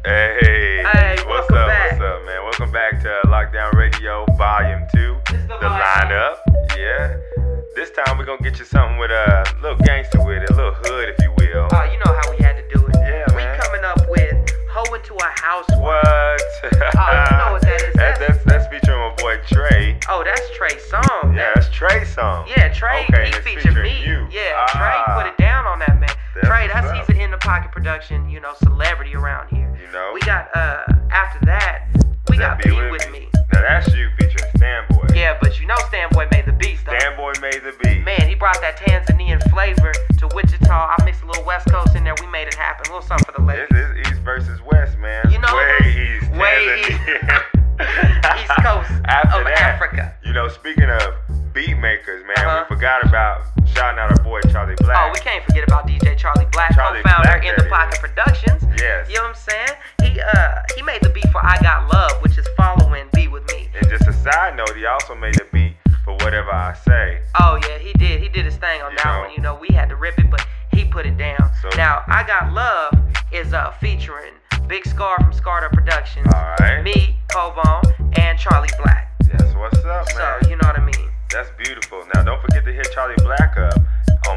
Hey, welcome back. What's up, man? Welcome back to Lockdown Radio Volume 2. This is the lineup. Yeah. This time we're gonna get you something with a little gangster with it, a little hood, if you will. Oh, you know how we had to do it. Yeah, we man. coming up with Hoe Into a House. What? Oh, you know what that is. That's featuring my boy Trey. Oh, that's Trey's song. Yeah, that's Trey's song. Yeah, Trey, Okay, he it's featured featuring me. you. Yeah, Trey put it down on that, man. That's Trey, what's he's up. an in the pocket production, celebrity around here. You know? We got after that, we got Be Be With Me. Now that's you featuring Stanboy. Yeah, but you know Stanboy made the beats though. Stanboy made the beat. Man, he brought that Tanzanian flavor to Wichita. I mixed a little West Coast in there. We made it happen. A little something for the ladies. This is East versus West, man. You know, way east. way Tanzania. East Coast After of that, Africa. Speaking of beat makers, man, Uh-huh. we forgot about shouting out our boy Charlie Black. Oh, we can't forget about DJ Charlie Black, Charlie co-founder Black, in that the Pocket is. Productions. Yes. You know what I'm saying? He made the beat for I Got Love, which is following Be With Me. And just a side note, he also made the beat for Whatever I Say. Oh yeah, he did. He did his thing on You that know. one. We had to rip it, but he put it down. So- now I Got Love is featuring Big Scar from Scarter Productions, Alright. me, Cobone, and Charlie Black. That's what's up, So man. you know what I mean. That's beautiful. Now don't forget to hit Charlie Black up on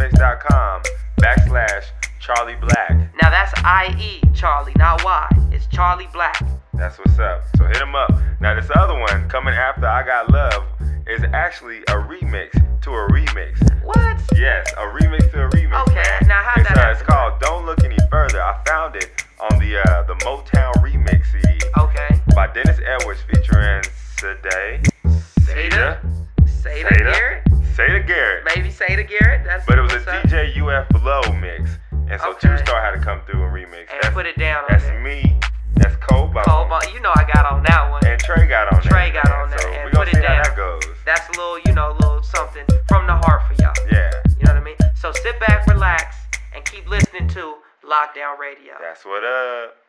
myspace.com/Charlie Black. Now that's IE Charlie, not Y. It's Charlie Black. That's what's up. So hit him up. Now this other one coming after I Got Love is actually a remix to a remix. What? Yes, a remix to a remix. Okay, man. now how'd that It's happen? called Don't Look Any Further. I found it on the Motown remix CD Okay. by Dennis Edwards featuring Sada Garrett? Garrett. Maybe Sada Garrett. That's But it was a what's up. DJ UF Below mix. And so Okay. Two Star had to come through and remix. And put it down on That's there. me. That's Cobone. Cobone, you know I got on that one. And Trey got on there. Trey got on So there and we gonna put it see how down. that goes. That's a little, little something from the heart for y'all. Yeah. You know what I mean? So sit back, relax, and keep listening to Lockdown Radio. That's what up.